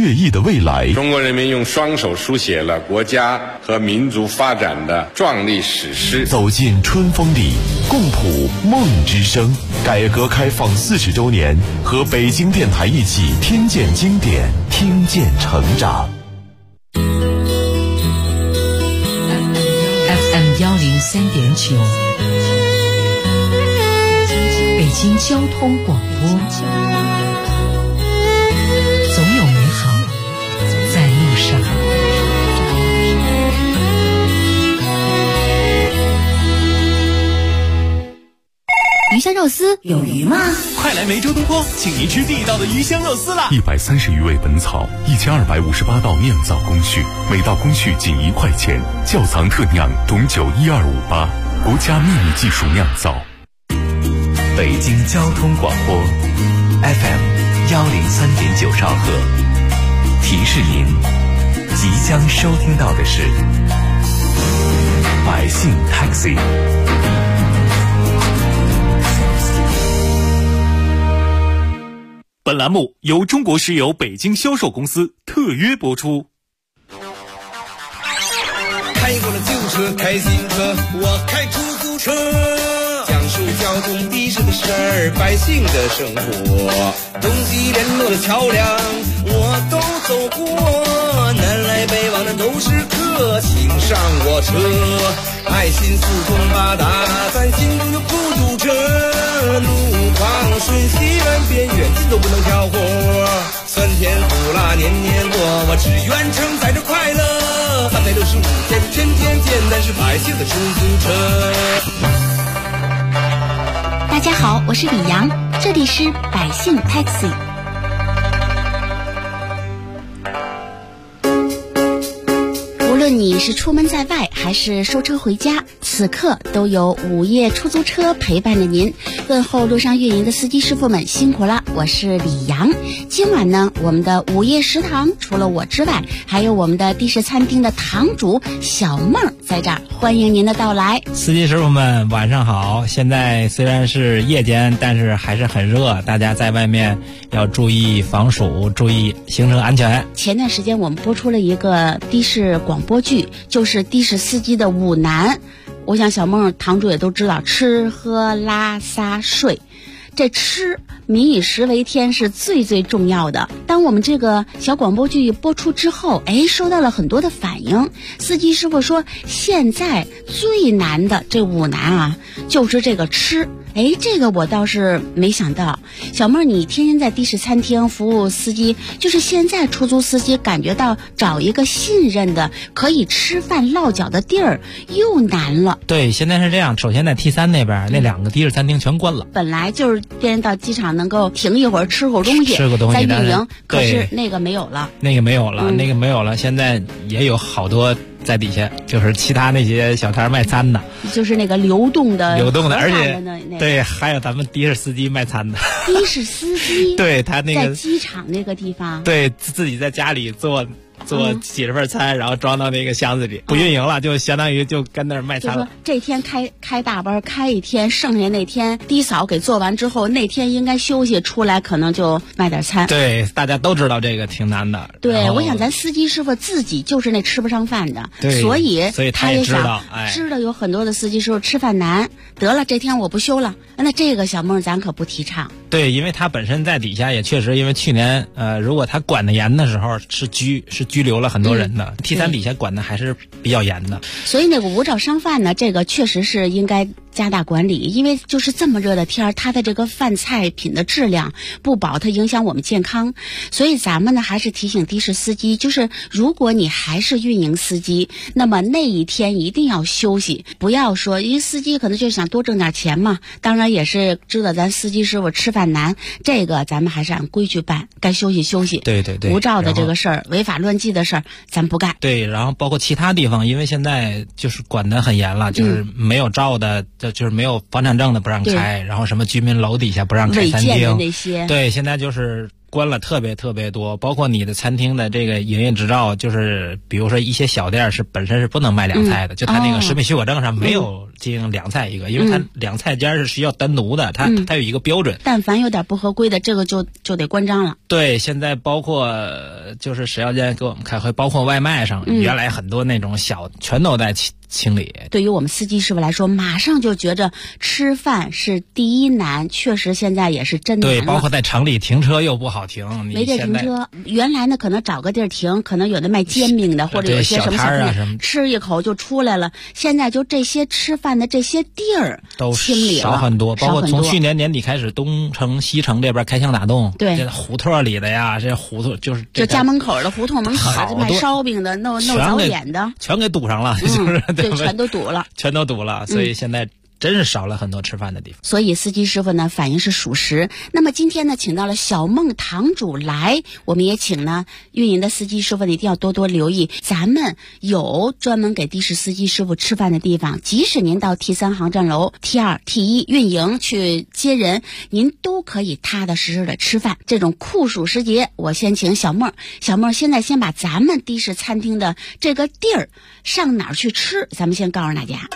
跃意的未来。 中国人民用双手书写了国家和民族发展的壮丽史诗。 走进春风里，共谱梦之声。改革开放40周年，和北京电台一起听见经典，听见成长。 FM 103.9，北京交通广播。总有美好在路上。 鱼香肉丝有鱼吗？ 快来梅州东坡，请您吃地道的鱼香肉丝啦 ！130余味本草，1258道酿造工序，每道工序仅1块钱，窖藏特酿董酒12588，国家秘密技术酿造。 北京交通广播 FM 103.9兆赫，提示您即将收听到的是百姓 Taxi。 本栏目由中国石油北京销售公司特约播出。 开过了旧车，开新车，我开出租车，讲述交通的士的事儿，百姓的生活，东西联络的桥梁我都走过，南来北往的都是客，请上我车，爱心四通八达，咱心中有孤独者，路况顺西南边远近都不能挑活，酸甜苦辣年年过，我只愿承载着快乐，365天天天见，但是百姓的出租车。 大家好，我是李阳，这里是百姓 Taxi。无论你是出门在外还是收车回家，此刻都有午夜出租车陪伴着您。问候路上运营的司机师傅们辛苦了，我是李阳。今晚呢，我们的午夜食堂除了我之外，还有我们的的士餐厅的堂主小梦在这儿，欢迎您的到来。 司机师傅们晚上好，现在虽然是夜间，但是还是很热，大家在外面要注意防暑，注意行车安全。 前段时间我们播出了一个的士广播剧，就是的士司机的五难。我想小梦堂主也都知道，吃喝拉撒睡，这吃民以食为天是最最重要的。当我们这个小广播剧播出之后，收到了很多的反应。司机师傅说，现在最难的这五难啊，就是这个吃。这个我倒是没想到。小妹儿，你天天在的士餐厅服务司机，就是现在出租司机感觉到找一个信任的可以吃饭落脚的地儿又难了。 对，现在是这样。首先在 T3 那边那2个的士餐厅全关了。 本来就是天天到机场能够停一会儿吃口东西再运营，可是那个没有了。那个没有了，现在也有好多在底下，就是其他那些小摊卖餐的，就是那个流动的，而且对，还有咱们的士司机卖餐的。的士司机对他那个在机场那个地方，对自己在家里做几十份餐，然后装到那个箱子里，不运营了，就相当于就跟那儿卖餐了。就说这天开大班开一天，剩下那天的嫂给做完之后，那天应该休息，出来可能就卖点餐。对，大家都知道这个挺难的。对，我想咱司机师傅自己就是那吃不上饭的，所以他也想知道有很多的司机师傅吃饭难，得了这天我不休了，那这个小梦咱可不提倡。对，因为他本身在底下也确实，因为去年如果他管得严的时候是拘留了很多人的。T3 底下管的还是比较严的，所以那个无照商贩呢，这个确实是应该加大管理，因为就是这么热的天儿，它的这个饭菜品的质量不保，它影响我们健康。所以咱们呢还是提醒的士司机，就是如果你还是运营司机，那么那一天一定要休息，不要说因为司机可能就是想多挣点钱嘛，当然也是知道咱司机师傅吃饭难，这个咱们还是按规矩办，该休息休息。对，无照的这个事儿，违法乱纪的事儿咱不干。对，然后包括其他地方，因为现在就是管得很严了，就是没有照的就是没有房产证的不让开，然后什么居民楼底下不让开餐厅，违建的那些。对，现在就是关了特别特别多，包括你的餐厅的这个营业执照，就是比如说一些小店是本身是不能卖凉菜的，就他那个食品许可证上没有经营凉菜一个，因为他凉菜间是需要单独的，他有一个标准。 但凡有点不合规的，这个就得关张了。 对，现在包括就是食药监给我们开会，包括外卖上，原来很多那种小全都在清理。 对于我们司机师傅来说，马上就觉着吃饭是第一难，确实现在也是真难了。 对，包括在城里停车又不好停， 没地停车。原来呢，可能找个地儿停，可能有的卖煎饼的，或者有些什么小店吃一口就出来了。现在就这些吃饭的这些地儿都清理了， 少很多。包括从去年年底开始，东城、西城这边开枪打洞， 对， 这胡同里的呀，这胡同就家门口的、胡同门口的，卖烧饼的、弄早点的， 全给堵上了，就是对，全都堵了， 全都堵了。所以现在真是少了很多吃饭的地方。 所以司机师傅呢反映是属实。那么今天呢，请到了小梦堂主来，我们也请呢运营的司机师傅呢一定要多多留意，咱们有专门给的士司机师傅吃饭的地方，即使您到 T3 航站楼 T2 T1 运营去接人，您都可以踏踏实实的吃饭。这种酷暑时节，我先请小梦现在先把咱们的士餐厅的这个地儿上哪儿去吃，咱们先告诉大家。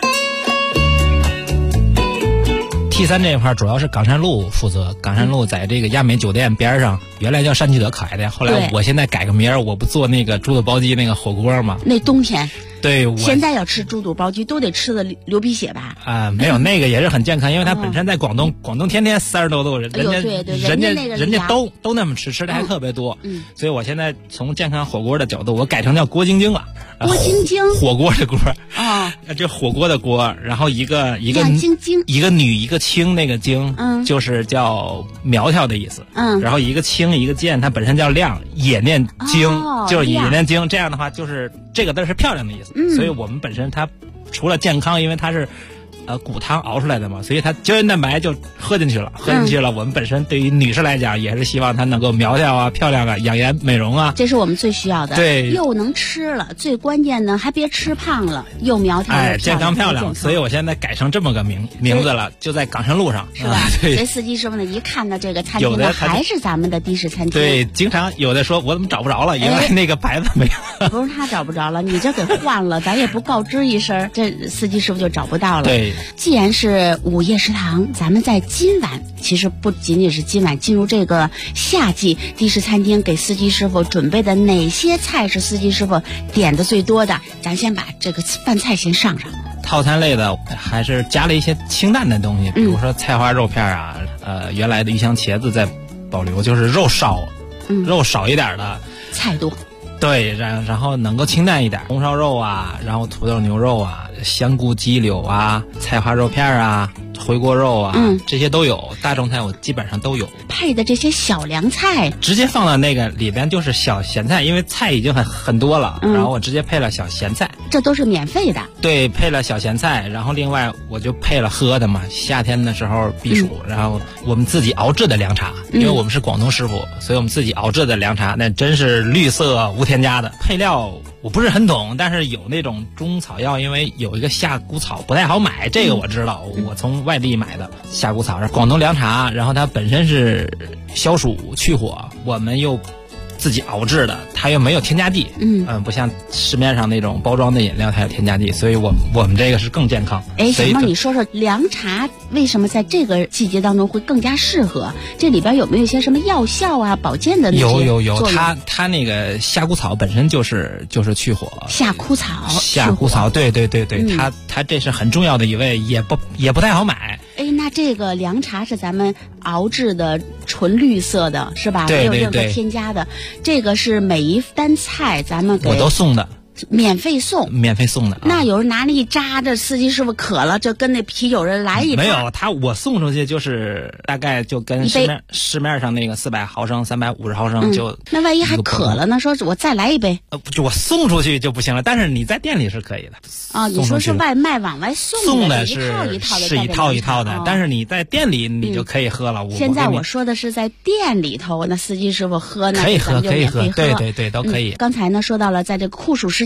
T3 这一块主要是冈山路负责，冈山路在这个亚美酒店边上，原来叫山区德可爱店，后来我现在改个名儿，我不做那个猪肚包鸡那个火锅吗？ 那冬天。 对， 现在要吃猪肚包鸡都得吃的流鼻血吧？ 没有，那个也是很健康，因为它本身在广东天天30多度，人家都那么吃的还特别多。所以我现在从健康火锅的角度，我改成叫郭晶晶了。 郭晶晶， 火锅的锅啊， 这火锅的锅，然后一个晶晶， 一个女一个青，那个晶就是叫苗条的意思。然后一个青一个健，它本身叫亮，也念晶，就是也念晶。这样的话，就是这个字是漂亮的意思。所以我们本身它除了健康，因为它是骨汤熬出来的嘛，所以它胶原蛋白就喝进去了。我们本身对于女士来讲，也是希望她能够苗条啊、漂亮啊、养颜美容啊， 这是我们最需要的。 对， 又能吃了，最关键呢还别吃胖了，又苗条， 健康漂亮。所以我现在改成这么个名字了，就在冈山路上， 是吧？ 对。 所以司机师傅呢，一看到这个餐厅呢，还是咱们的的士餐厅。 对，经常有的说我怎么找不着了，因为那个牌子没有。 不是他找不着了，你这给换了，咱也不告知一声，这司机师傅就找不到了。 对， 既然是午夜食堂，咱们在今晚，其实不仅仅是今晚，进入这个夏季，的士餐厅给司机师傅准备的哪些菜是司机师傅点的最多的？咱先把这个饭菜先上。 套餐类的还是加了一些清淡的东西，比如说菜花肉片啊，原来的鱼香茄子在保留，就是肉少一点的， 菜多。 对，然后能够清淡一点，红烧肉啊，然后土豆牛肉啊，香菇鸡柳啊，菜花肉片啊，回锅肉啊，这些都有。大众菜我基本上都有。 配的这些小凉菜直接放到那个里边就是小咸菜，因为菜已经很多了，然后我直接配了小咸菜。 这都是免费的。 对，配了小咸菜，然后另外我就配了喝的嘛，夏天的时候避暑，然后我们自己熬制的凉茶，因为我们是广东师傅，所以我们自己熬制的凉茶那真是绿色无添加的。配料我不是很懂，但是有那种中草药，因为有一个夏枯草不太好买，这个我知道，我从外地买的夏枯草是广东凉茶，然后它本身是消暑去火，我们又自己熬制的，它又没有添加剂，不像市面上那种包装的饮料它有添加剂，所以我们这个是更健康。 小梦，你说说凉茶为什么在这个季节当中会更加适合？这里边有没有一些什么药效啊、保健的那些？ 有，它那个夏枯草本身就是去火。 夏枯草， 对，它这是很重要的一味，也不太好买。 那这个凉茶是咱们熬制的纯绿色的，是吧？ 对， 没有任何添加的。这个是每一单菜咱们给我都送的。 免费送的。 那有人拿那一扎，这司机师傅渴了，就跟那啤酒人来一扎。 没有，我送出去就是大概就跟市面上那个400毫升、350毫升就。 那万一还渴了呢？说我再来一杯。 就我送出去就不行了，但是你在店里是可以的。 你说是外卖往外送的是一套一套的，但是你在店里你就可以喝了。 现在我说的是在店里头，那司机师傅喝呢， 可以喝，对，都可以。 刚才呢说到了，在这个酷暑时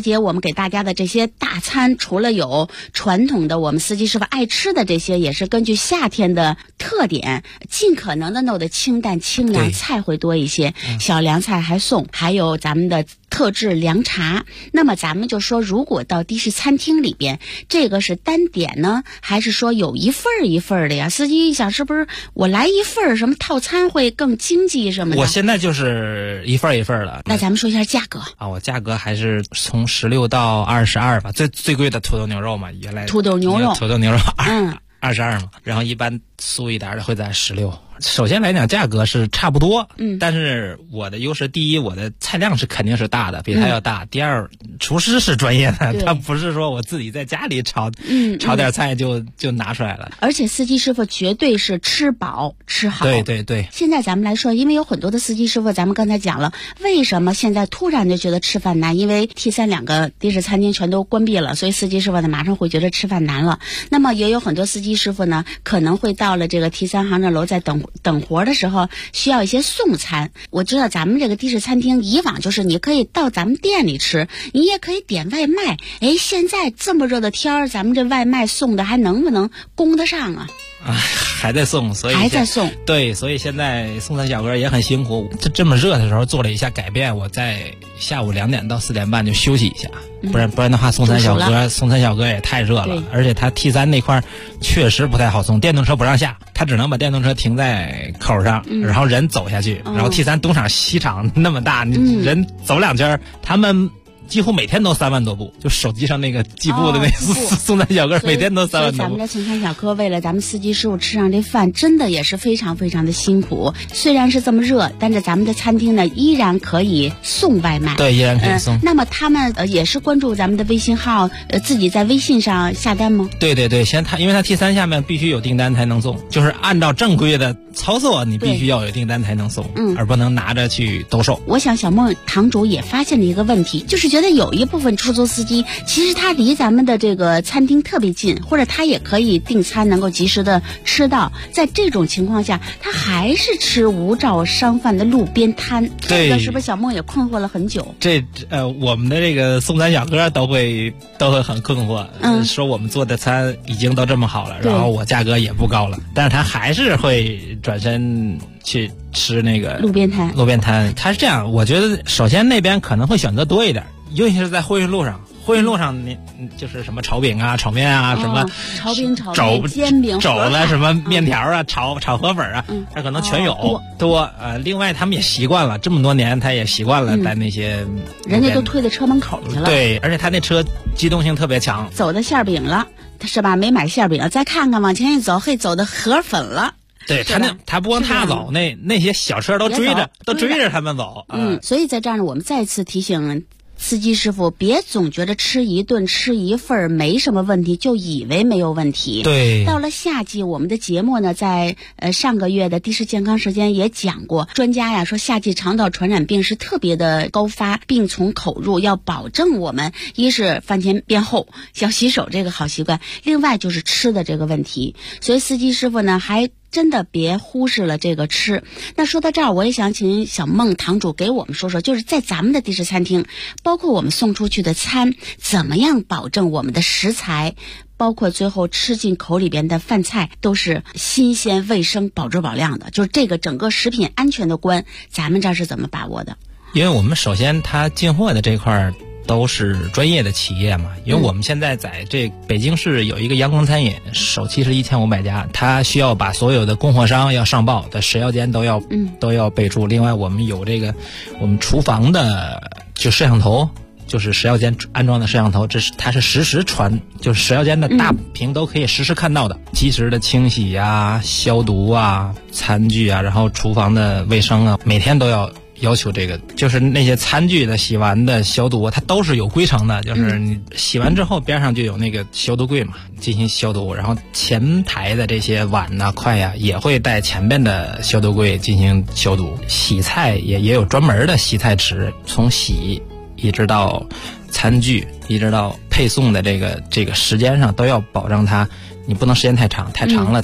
节我们给大家的这些大餐，除了有传统的我们司机师傅爱吃的这些，也是根据夏天的特点，尽可能的弄得清淡清凉，菜会多一些，小凉菜还送，还有咱们的特制凉茶。那么咱们就说，如果到的士餐厅里边，这个是单点呢，还是说有一份一份的呀？司机一想，是不是我来一份什么套餐会更经济什么的？ 我现在就是一份一份的。 那咱们说一下价格啊，我价格还是从16到22吧，最贵的土豆牛肉嘛，原来土豆牛肉 22嘛，然后一般素一点的会在16。首先来讲，价格是差不多，但是我的优势，第一，我的菜量是肯定是大的，比他要大。第二，厨师是专业的，他不是说我自己在家里炒点菜就拿出来了。 而且司机师傅绝对是吃饱吃好。 对。 现在咱们来说，因为有很多的司机师傅，咱们刚才讲了，为什么现在突然就觉得吃饭难？因为 T3 2个的士餐厅全都关闭了，所以司机师傅呢马上会觉得吃饭难了。那么也有很多司机师傅呢，可能会到了这个 T3 航站楼在等活的时候需要一些送餐。我知道咱们这个的士餐厅以往就是你可以到咱们店里吃，你也可以点外卖。现在这么热的天儿，咱们这外卖送的还能不能供得上啊？ 还在送，所以还在送。 对，所以现在送餐小哥也很辛苦。这么热的时候做了一下改变，我在下午2点到4点半就休息一下，不然的话送餐小哥也太热了，而且他 T3 那块确实不太好送，电动车不让下，他只能把电动车停在口上，然后人走下去。然后 T3 东厂西厂那么大，你人走2圈，他们几乎每天都3万多步，就手机上那个计步的那送餐小哥每天都3万多步。 咱们的送餐小哥为了咱们司机师傅吃上这饭，真的也是非常非常的辛苦。虽然是这么热，但是咱们的餐厅呢依然可以送外卖。 对，依然可以送。 那么他们也是关注咱们的微信号，自己在微信上下单吗？ 对，因为他 T3 下面必须有订单才能送，就是按照正规的操作，你必须要有订单才能送，而不能拿着去兜售。 我想小梦堂主也发现了一个问题，就是觉得有一部分出租司机其实他离咱们的这个餐厅特别近，或者他也可以订餐能够及时的吃到，在这种情况下他还是吃无照商贩的路边摊。这个是不是小梦也困惑了很久？ 我们的这个送餐小哥都会很困惑，说我们做的餐已经都这么好了，然后我价格也不高了，但是他还是会转身去吃那个路边摊。 他是这样，我觉得首先那边可能会选择多一点，尤其是在货运路上，你就是什么炒饼啊、炒面啊，什么炒饼、炒面、煎饼、 肘子、什么面条啊、炒河粉啊，它可能全有多。另外他们也习惯了，这么多年他也习惯了在那些人家都推到车门口去了。 对，而且他那车机动性特别强。 走的馅饼了，是吧？没买馅饼，再看看往前一走，走的河粉了。 对，他不光他走，那些小车都追着他们走。 所以在这儿呢，我们再次提醒司机师傅，别总觉得吃一顿吃一份没什么问题，就以为没有问题。 对， 到了夏季，我们的节目呢，在上个月的的士健康时间也讲过，专家呀说夏季肠道传染病是特别的高发，病从口入，要保证我们一是饭前便后要洗手这个好习惯，另外就是吃的这个问题。所以司机师傅呢还真的别忽视了这个吃。那说到这儿，我也想请小孟堂主给我们说说，就是在咱们的的士餐厅，包括我们送出去的餐，怎么样保证我们的食材，包括最后吃进口里边的饭菜都是新鲜、卫生、保质保量的，就是这个整个食品安全的关，咱们这是怎么把握的？ 因为我们首先它进货的这块都是专业的企业嘛，因为我们现在在这北京市有一个阳光餐饮，首期是1500家，它需要把所有的供货商要上报的食药监都要备注。另外我们有这个我们厨房的就摄像头，就是食药监安装的摄像头，它是实时传，就是食药监的大屏都可以实时看到的，及时的清洗啊、消毒啊、餐具啊，然后厨房的卫生啊，每天都要求这个，就是那些餐具的洗完的消毒，它都是有规程的，就是你洗完之后边上就有那个消毒柜嘛，进行消毒，然后前台的这些碗呐、筷呀也会带前边的消毒柜进行消毒。洗菜也有专门的洗菜池，从洗一直到餐具，一直到配送的这个时间上都要保证它，你不能时间太长了它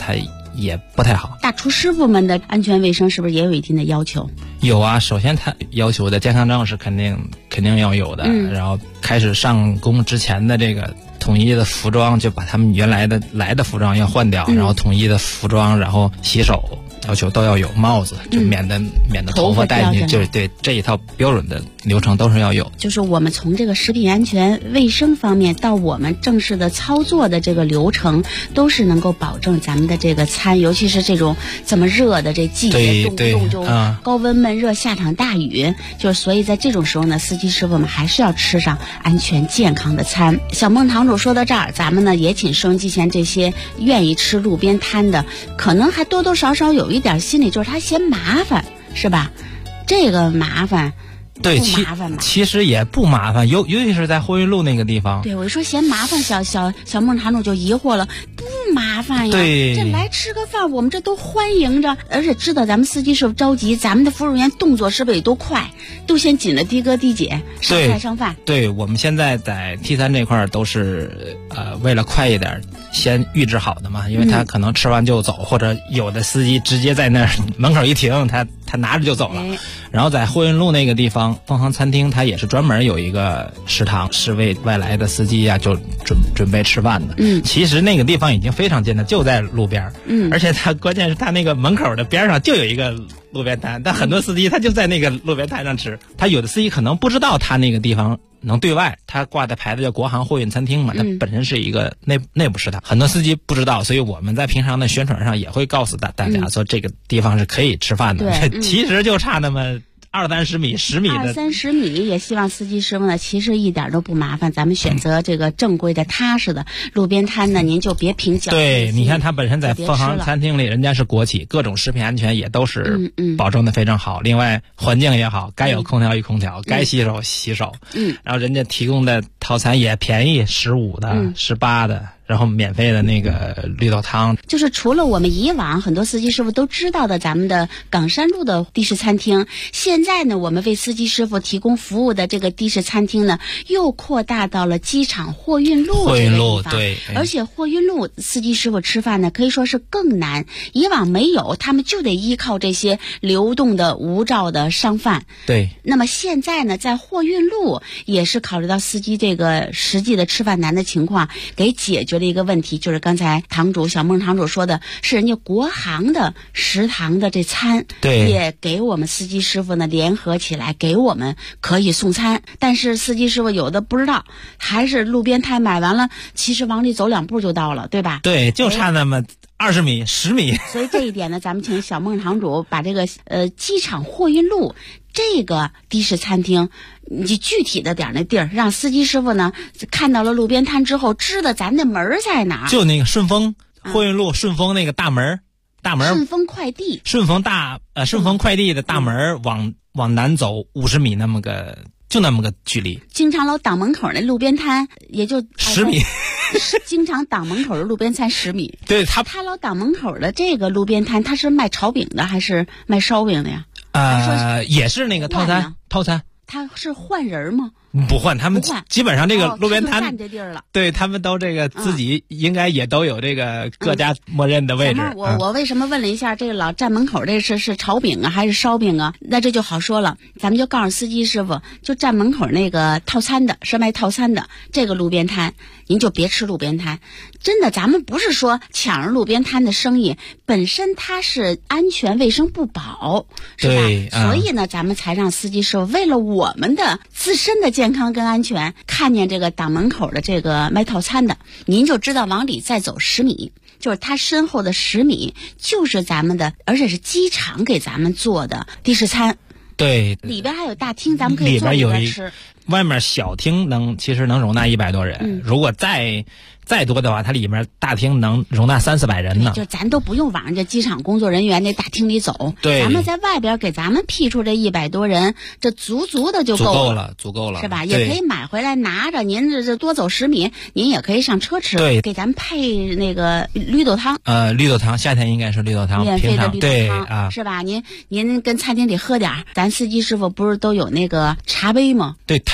也不太好。 大厨师傅们的安全卫生是不是也有一定的要求？ 有啊，首先他要求的健康证是肯定要有的，然后开始上工之前的这个统一的服装，就把他们原来的服装要换掉，然后统一的服装，然后洗手要求都要有，帽子就免得头发戴进去，就是对这一套标准的流程都是要有。 就是我们从这个食品安全卫生方面到我们正式的操作的这个流程，都是能够保证咱们的这个餐，尤其是这种这么热的这季节，动不动就高温闷热，下场大雨，就是所以在这种时候呢，司机师傅们还是要吃上安全健康的餐。小孟堂主说到这儿，咱们呢也请收音机前这些愿意吃路边摊的，可能还多多少少有一点心理，就是他嫌麻烦，是吧？这个麻烦。 对，其实也不麻烦，尤其是在货运路那个地方。 对，我说嫌麻烦，小孟堂主就疑惑了，不麻烦呀， 对， 这来吃个饭，我们这都欢迎着，而且知道咱们司机师傅着急，咱们的服务员动作是不是也都快，都先紧着的哥的姐上菜上饭。 对，我们现在在 T3这块都是为了快一点，先预制好的嘛，因为他可能吃完就走，或者有的司机直接在那儿门口一停，他拿着就走了。然后在货运路那个地方，凤凰餐厅它也是专门有一个食堂，是为外来的司机就准备吃饭的。其实那个地方已经非常近了，就在路边。而且它关键是它那个门口的边上就有一个路边摊，但很多司机他就在那个路边摊上吃。他有的司机可能不知道他那个地方能对外，他挂的牌子叫国航货运餐厅嘛，它本身是一个内部食堂，很多司机不知道，所以我们在平常的宣传上也会告诉大家说这个地方是可以吃饭的。其实就差那么20-30米、10米的 20-30米，也希望司机师傅呢，其实一点都不麻烦。咱们选择这个正规的、踏实的路边摊呢，您就别凭侥幸。 对，你看他本身在凤凰餐厅里，人家是国企，各种食品安全也都是保证的非常好。另外环境也好，该有空调有空调，该洗手洗手。然后人家提供的套餐也便宜，15的、18的。然后免费的那个绿豆汤， 就是除了我们以往很多司机师傅都知道的咱们的岗山路的的士餐厅，现在呢，我们为司机师傅提供服务的这个的士餐厅呢，又扩大到了机场货运路这个地方。 对， 而且货运路司机师傅吃饭呢，可以说是更难。以往没有，他们就得依靠这些流动的无照的商贩。 对。 那么现在呢，在货运路也是考虑到司机这个实际的吃饭难的情况，给解决的一个问题，就是刚才小孟堂主说的，是人家国航的食堂的这餐， 对， 也给我们司机师傅呢联合起来，给我们可以送餐。但是司机师傅有的不知道，还是路边摊买完了，其实往里走2步就到了，对吧？ 对，就差那么20米、10米。 所以这一点呢，咱们请小孟堂主把这个机场货运路这个的士餐厅，你具体的点那地儿，让司机师傅呢看到了路边摊之后，知道咱的门在哪儿。 就那个顺丰货运路，顺丰那个大门， 顺丰快递， 顺丰快递的大门往南走50米，就那么个距离。 经常老挡门口那路边摊也就 10米。 经常挡门口的路边摊10米。 对，他老挡门口的这个路边摊，他是卖炒饼的还是卖烧饼的呀？ 也是那个套餐。 他是换人吗？ 不换，他们基本上这个路边摊占这地儿了。 对，他们都这个自己应该也都有这个各家默认的位置。 我为什么问了一下这个老站门口这是炒饼啊还是烧饼啊？那这就好说了，咱们就告诉司机师傅，就站门口那个套餐的，是卖套餐的这个路边摊，您就别吃路边摊。真的，咱们不是说抢着路边摊的生意，本身它是安全卫生不保，是吧？所以呢，咱们才让司机师傅为了我们的自身的健康跟安全，看见这个挡门口的这个卖套餐的，您就知道往里再走10米，就是他身后的10米就是咱们的，而且是机场给咱们做的的士餐。 对， 里边还有大厅，咱们可以坐里边吃。 外面小厅其实能容纳100多人，如果再多的话，它里面大厅能容纳300-400人呢。 就咱都不用往这机场工作人员那大厅里走， 对， 咱们在外边给咱们辟出这100多人，这足的就够了， 是吧？也可以买回来拿着，您这多走10米，您也可以上车吃。 对， 给咱配那个绿豆汤。 绿豆汤，夏天应该是绿豆汤， 免费的绿豆汤， 对啊， 是吧？您跟餐厅里喝点，咱司机师傅不是都有那个茶杯吗？ 对，他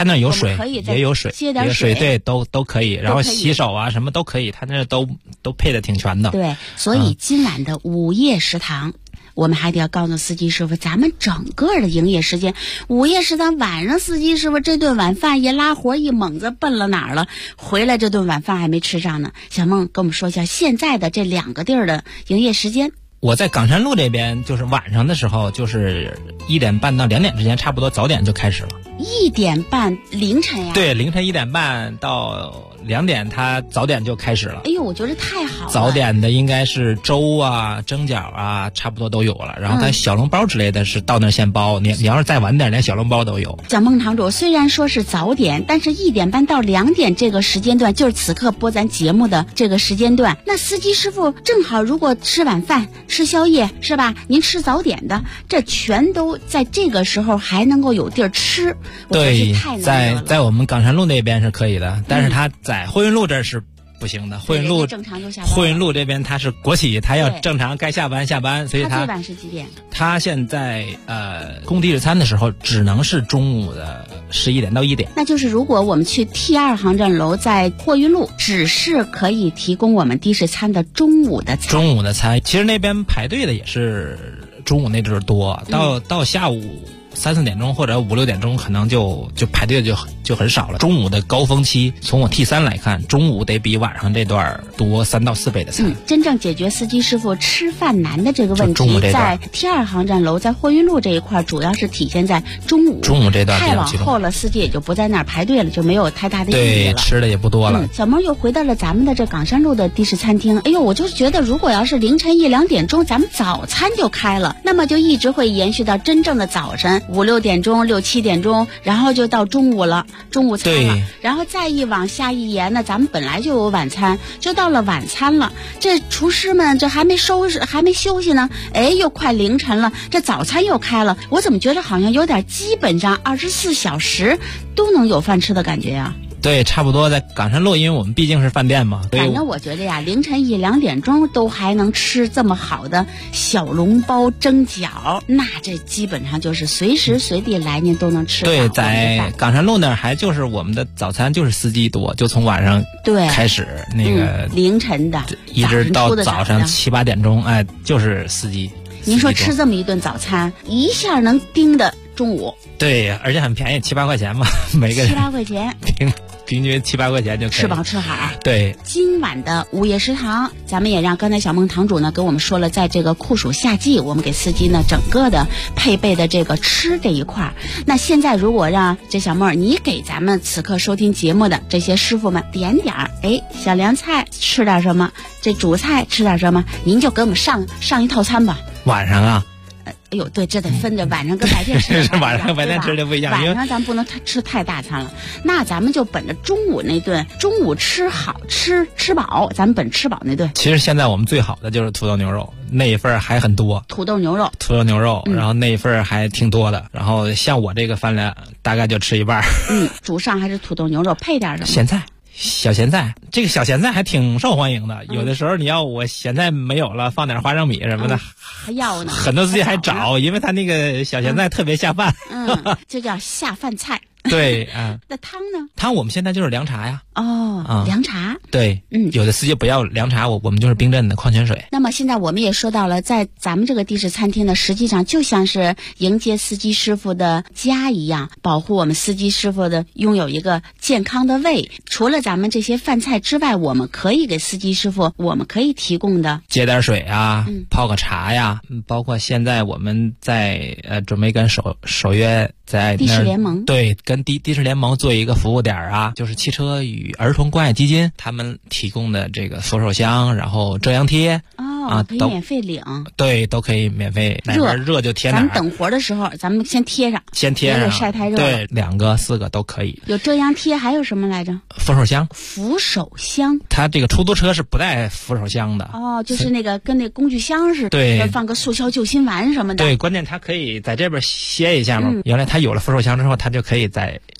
那有水， 也有水， 接点水， 对，都可以。然后洗手啊什么都可以，他那都配的挺全的。 对，所以今晚的午夜食堂。我们还得要告诉司机师傅，咱们整个的营业时间，午夜食堂晚上司机师傅这顿晚饭一拉活一猛子奔了哪儿了？回来这顿晚饭还没吃上呢。小孟跟我们说一下现在的这2个地儿的营业时间。 我在冈山路这边，就是晚上的时候，就是1点半到2点之间，差不多早点就开始了。 1点半凌晨呀？ 对，凌晨1点半到2点，它早点就开始了。 哎呦，我觉得太好了。 早点的应该是粥啊、蒸饺啊，差不多都有了。然后它小笼包之类的是到那儿现包。你要是再晚点，连小笼包都有。 小孟堂主虽然说是早点，但是1点半到2点这个时间段，就是此刻播咱节目的这个时间段，那司机师傅正好如果吃晚饭、吃宵夜是吧？您吃早点的，这全都在这个时候还能够有地儿吃。 对，在我们冈山路那边是可以的，但是它在货运路这是不行的。货运路正常就下班。 货运路这边它是国企，它要正常该下班下班，所以它最晚是几点？ 它现在供地式餐的时候只能是中午的11点到1点。 那就是如果我们去 T2 航站楼在货运路，只是可以提供我们的士餐的中午的餐。 中午的餐，其实那边排队的也是中午那阵儿多，到下午3、4点钟或者5、6点钟，可能就排队就很少了。中午的高峰期，从我 T3 来看，中午得比晚上这段多3到4倍的餐。 真正解决司机师傅吃饭难的这个问题，在 T2 航站楼在货运路这一块，主要是体现在中午这段。 太往后了，司机也就不在那儿排队了，就没有太大的意义了。 对，吃的也不多了。 小孟又回到了咱们的这冈山路的的士餐厅。哎呦，我就觉得如果要是凌晨1、2点钟，咱们早餐就开了，那么就一直会延续到真正的早晨5、6点钟、6、7点钟，然后就到中午了，中午餐了，然后再往下一延呢，咱们本来就有晚餐，就到了晚餐了。这厨师们这还没收拾，还没休息呢，哎，又快凌晨了，这早餐又开了。我怎么觉得好像有点基本上24小时都能有饭吃的感觉呀？ 对，差不多在冈山路，因为我们毕竟是饭店嘛。 反正我觉得呀，凌晨1、2点钟都还能吃这么好的小笼包、蒸饺，那这基本上就是随时随地来您都能吃到。 对，在冈山路那儿还就是我们的早餐就是司机多，就从晚上开始那个凌晨的， 一直到早上7、8点钟，哎，就是司机。 您说吃这么一顿早餐，一下能盯的中午。 对，而且很便宜，7、8块钱嘛，每个人 7、8块钱。 平均7、8块钱就可以吃饱吃好。 对， 今晚的午夜食堂，咱们也让刚才小孟堂主呢跟我们说了，在这个酷暑夏季，我们给司机呢整个的配备的这个吃这一块。那现在如果让这小孟你给咱们此刻收听节目的这些师傅们点点儿，哎，小凉菜吃点什么，这主菜吃点什么，您就给我们上一套餐吧。 晚上啊。 哎呦，对，这得分着晚上跟白天吃的晚上跟白天吃的不一样。 晚上咱不能吃太大餐了，那咱们就本着中午那顿，中午吃好吃饱，咱们本吃饱那顿。 其实现在我们最好的就是土豆牛肉，那一份还很多。 土豆牛肉， 然后那一份还挺多的。然后像我这个饭量，大概就吃一半。 主上还是土豆牛肉，配点什么？ 咸菜。小咸菜，这个小咸菜还挺受欢迎的。有的时候你要我咸菜没有了，放点花生米什么的， 还要呢。 很多司机还找，因为他那个小咸菜特别下饭。 这叫下饭菜。 对啊。 那汤呢？ 汤我们现在就是凉茶呀。 凉茶。 对，有的司机不要凉茶，我们就是冰镇的矿泉水。 那么现在我们也说到了，在咱们这个的士餐厅呢，实际上就像是迎接司机师傅的家一样，保护我们司机师傅的拥有一个健康的胃。除了咱们这些饭菜之外，我们可以给司机师傅，我们可以提供的接点水啊，泡个茶呀，包括现在我们在准备跟首约在的士联盟， 对，跟的士联盟做一个服务点啊，就是汽车与儿童关爱基金他们提供的这个扶手箱，然后遮阳贴可以免费领。 对，都可以免费，哪边热就贴哪儿。 咱们等活的时候，咱们先贴上，晒太热。 对，2个、4个都可以。 有遮阳贴，还有什么来着？ 扶手箱。 扶手箱。 它这个出租车是不带扶手箱的。 就是那个跟那工具箱似的。 对， 放个速效救心丸什么的。 对，关键它可以在这边歇一下嘛。原来它有了扶手箱之后，它就可以在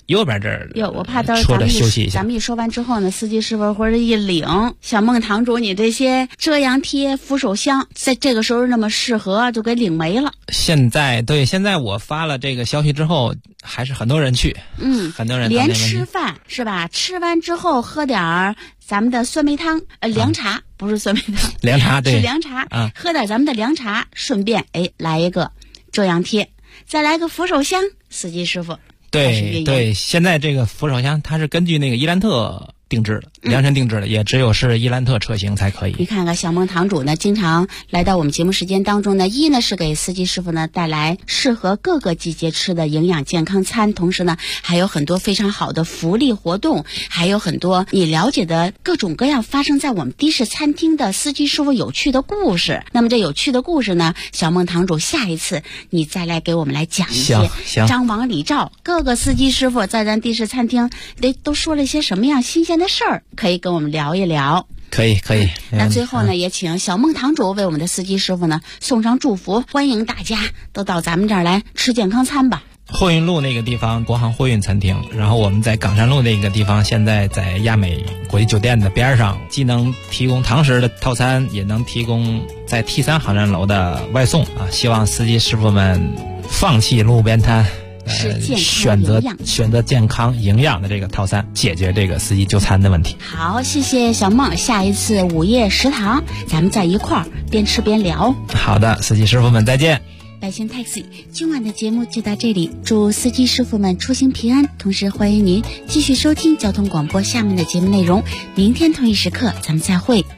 右边这儿。 我怕到车的休息一下。 咱们一说完之后呢，司机师傅或者一领，小孟堂主，你这些遮阳贴、扶手箱，在这个时候那么适合，就给领没了。 现在我发了这个消息之后，还是很多人去，很多人连吃饭是吧？吃完之后喝点咱们的酸梅汤，凉茶，不是酸梅汤， 凉茶对， 是凉茶，喝点咱们的凉茶，顺便来一个遮阳贴，再来个扶手箱，司机师傅。 对，现在这个扶手箱它是根据那个伊兰特定制的，量身定制的，也只有是伊兰特车型才可以。 你看看小孟堂主呢，经常来到我们节目时间当中呢，一呢是给司机师傅呢带来适合各个季节吃的营养健康餐，同时呢还有很多非常好的福利活动，还有很多你了解的各种各样发生在我们的士餐厅的司机师傅有趣的故事。那么这有趣的故事呢，小孟堂主下一次你再来给我们来讲一些张王李赵各个司机师傅在咱的士餐厅都说了一些什么样新鲜的事儿，可以跟我们聊一聊。 可以。 那最后呢，也请小孟堂主为我们的司机师傅呢送上祝福，欢迎大家都到咱们这儿来吃健康餐吧。 货运路那个地方国航货运餐厅，然后我们在岗山路那个地方，现在在亚美国际酒店的边上，既能提供堂食的套餐，也能提供在 T3 航站楼的外送啊！希望司机师傅们放弃路边摊，选择健康营养的这个套餐，解决这个司机就餐的问题。 好，谢谢小孟，下一次午夜食堂咱们在一块儿边吃边聊。 好的，司机师傅们再见。 百姓 Taxi 今晚的节目就到这里，祝司机师傅们出行平安，同时欢迎您继续收听交通广播下面的节目内容，明天同一时刻咱们再会。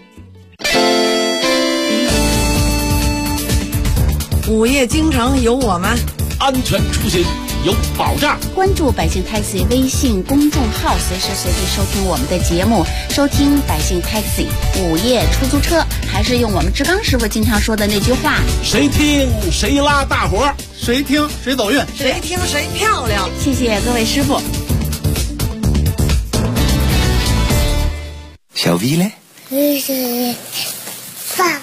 午夜京城有我们， 安全出行有保障。 关注百姓 Taxi 微信公众号，随时随地收听我们的节目，收听百姓 Taxi 午夜出租车，还是用我们志刚师傅经常说的那句话： 谁听谁拉大伙，谁听谁走运， 谁听谁漂亮。 谢谢各位师傅。 小 V 嘞？ 爸爸。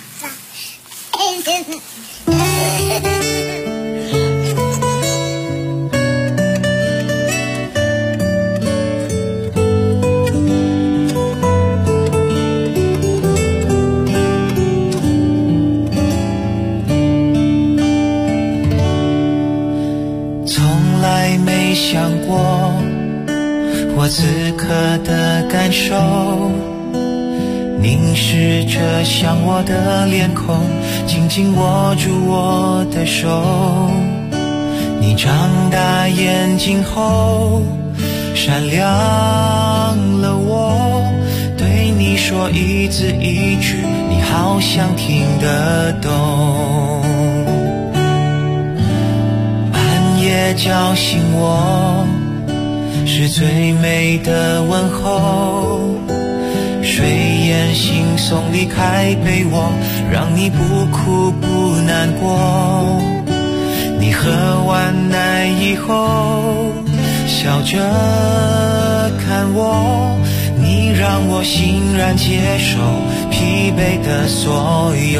从来没想过我此刻的感受，凝视着像我的脸孔，紧紧握住我的手。你长大眼睛后闪亮了我，对你说一字一句，你好像听得懂。半夜叫醒我，是最美的问候，睡眼惺忪离开被窝，让你不哭不难过。你喝完奶以后笑着看我，你让我欣然接受疲惫的所有。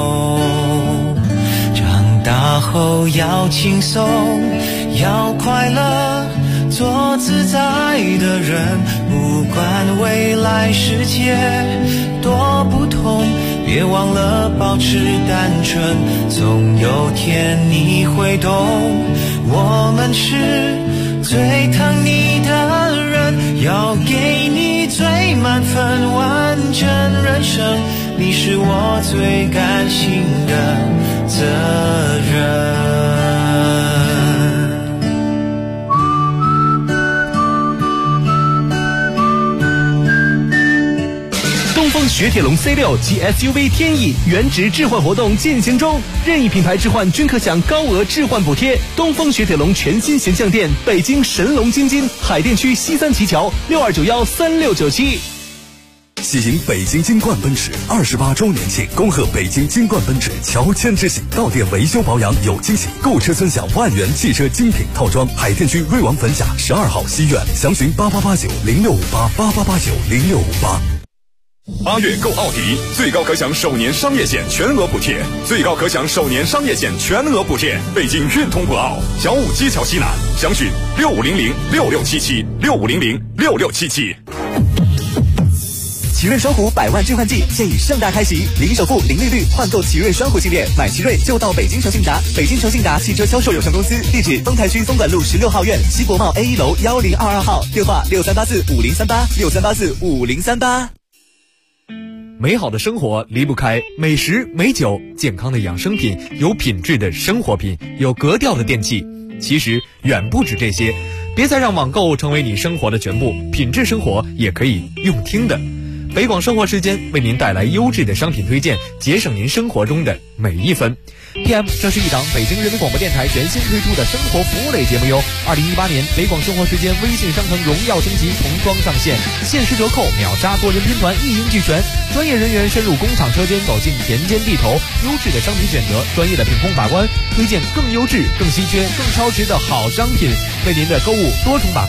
长大后要轻松要快乐，做自在的人，不管未来世界多不同，别忘了保持单纯，总有天你会懂。我们是最疼你的人，要给你最满分完整人生，你是我最甘心的责任。 东风雪铁龙 C6 及 SUV 天翼原值置换活动进行中，任意品牌置换均可享高额置换补贴。东风雪铁龙全新形象店，北京神龙京津海淀区西三旗桥62913697。 喜迎北京金冠奔驰28周年庆，恭贺北京金冠奔驰乔迁之喜，到店维修保养有惊喜，购车尊享万元汽车精品套装。海淀区瑞王粉甲12号西苑，详询8889065888890658。 8月购奥迪，最高可享首年商业险全额补贴，最高可享首年商业险全额补贴。北京运通博奥小武基桥西南，详询6500-6677，6500-6677。 奇瑞双虎100万置换季现已盛大开启，零首付、零利率换购奇瑞双虎系列，买奇瑞就到北京诚信达。北京诚信达汽车销售有限公司，地址丰台区东莞路16号院西国贸 A1 楼1022号，电话63845038，63845038。美好的生活离不开美食、美酒、健康的养生品、有品质的生活品、有格调的电器。其实远不止这些，别再让网购成为你生活的全部，品质生活也可以用听的。北广生活时间为您带来优质的商品推荐，节省您生活中的每一分。PM， 这是一档北京人民广播电台全新推出的生活服务类节目哟。2018年北广生活时间微信商城荣耀升级，童装上线，限时折扣，秒杀多人拼团，一应俱全。专业人员深入工厂车间，走进田间地头，优质的商品选择，专业的品控把关，推荐更优质、更稀缺、更超值的好商品，为您的购物多重把关。